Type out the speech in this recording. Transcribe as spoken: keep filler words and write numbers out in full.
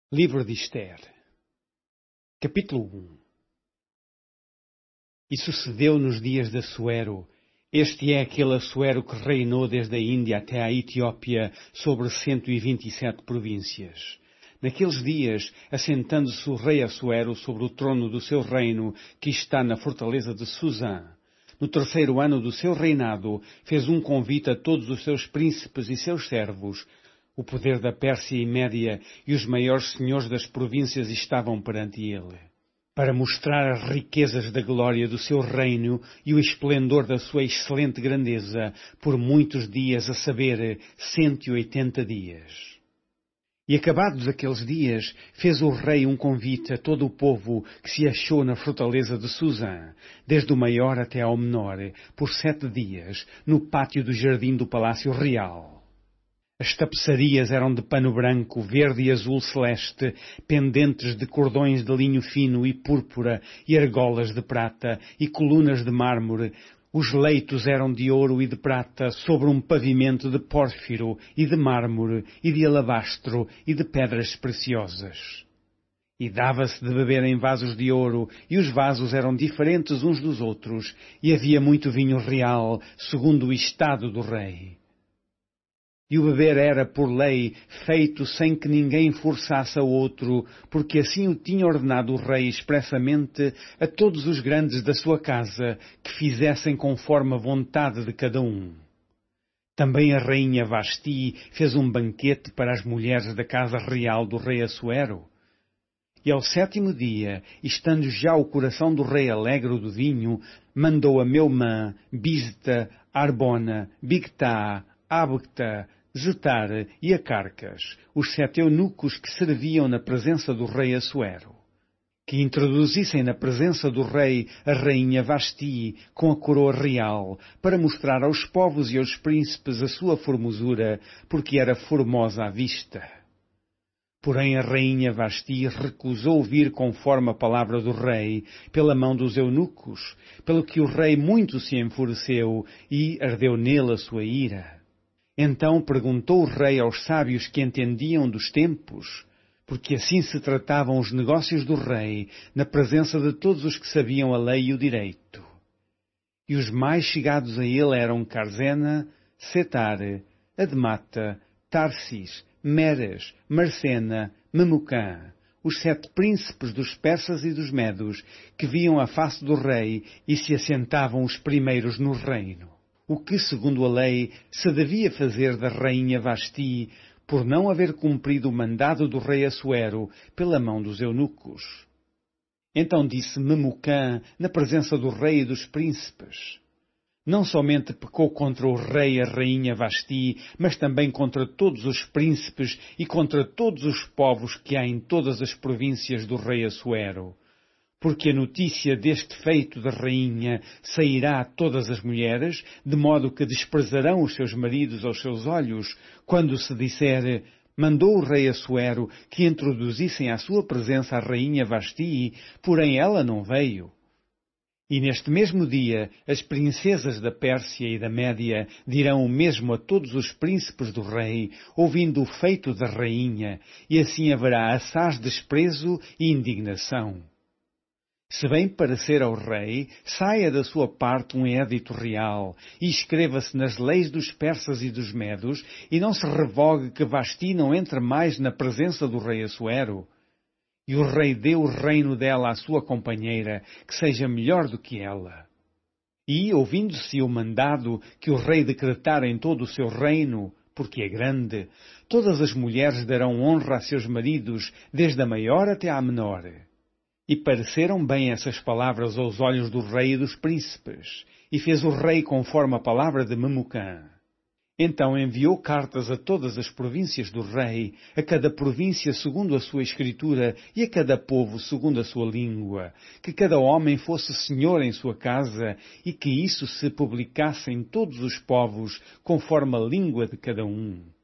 Livro de Ester, capítulo um. E sucedeu nos dias de Assuero. Este é aquele Assuero que reinou desde a Índia até à Etiópia sobre cento e vinte e sete províncias. Naqueles dias, assentando-se o rei Assuero sobre o trono do seu reino, que está na fortaleza de Susã. No terceiro ano do seu reinado, fez um convite a todos os seus príncipes e seus servos. O poder da Pérsia e Média e os maiores senhores das províncias estavam perante ele, para mostrar as riquezas da glória do seu reino e o esplendor da sua excelente grandeza, por muitos dias, a saber, cento e oitenta dias. E acabados aqueles dias, fez o rei um convite a todo o povo que se achou na fortaleza de Susã, desde o maior até ao menor, por sete dias, no pátio do jardim do palácio real. As tapeçarias eram de pano branco, verde e azul celeste, pendentes de cordões de linho fino e púrpura, e argolas de prata, e colunas de mármore. Os leitos eram de ouro e de prata, sobre um pavimento de pórfiro, e de mármore, e de alabastro, e de pedras preciosas. E dava-se de beber em vasos de ouro, e os vasos eram diferentes uns dos outros, e havia muito vinho real, segundo o estado do rei. E o beber era, por lei, feito sem que ninguém forçasse a outro, porque assim o tinha ordenado o rei expressamente a todos os grandes da sua casa, que fizessem conforme a vontade de cada um. Também a rainha Vasti fez um banquete para as mulheres da casa real do rei Assuero. E ao sétimo dia, estando já o coração do rei alegre do vinho, mandou a Meumã, Bizta, Arbona, Bigtá, Abagtá, Zetar e a Carcas, os sete eunucos que serviam na presença do rei Assuero, que introduzissem na presença do rei a rainha Vasti com a coroa real, para mostrar aos povos e aos príncipes a sua formosura, porque era formosa à vista. Porém a rainha Vasti recusou vir conforme a palavra do rei, pela mão dos eunucos, pelo que o rei muito se enfureceu e ardeu nele a sua ira. Então perguntou o rei aos sábios que entendiam dos tempos, porque assim se tratavam os negócios do rei, na presença de todos os que sabiam a lei e o direito. E os mais chegados a ele eram Carzena, Setar, Admata, Tarsis, Meres, Marcena, Memucã, os sete príncipes dos persas e dos medos, que viam a face do rei e se assentavam os primeiros no reino. O que, segundo a lei, se devia fazer da rainha Vasti, por não haver cumprido o mandado do rei Assuero pela mão dos eunucos. Então disse Memucã, na presença do rei e dos príncipes: não somente pecou contra o rei e a rainha Vasti, mas também contra todos os príncipes e contra todos os povos que há em todas as províncias do rei Assuero. Porque a notícia deste feito da rainha sairá a todas as mulheres, de modo que desprezarão os seus maridos aos seus olhos, quando se disser: mandou o rei Assuero que introduzissem à sua presença a rainha Vasti, porém ela não veio. E neste mesmo dia, as princesas da Pérsia e da Média dirão o mesmo a todos os príncipes do rei, ouvindo o feito da rainha, e assim haverá assaz desprezo e indignação. Se bem parecer ao rei, saia da sua parte um édito real, e escreva-se nas leis dos persas e dos medos, e não se revogue que Vasti não entre mais na presença do rei Assuero. E o rei dê o reino dela à sua companheira, que seja melhor do que ela. E, ouvindo-se o mandado que o rei decretara em todo o seu reino, porque é grande, todas as mulheres darão honra a seus maridos, desde a maior até à menor. E pareceram bem essas palavras aos olhos do rei e dos príncipes, e fez o rei conforme a palavra de Memucã. Então enviou cartas a todas as províncias do rei, a cada província segundo a sua escritura, e a cada povo segundo a sua língua, que cada homem fosse senhor em sua casa, e que isso se publicasse em todos os povos, conforme a língua de cada um.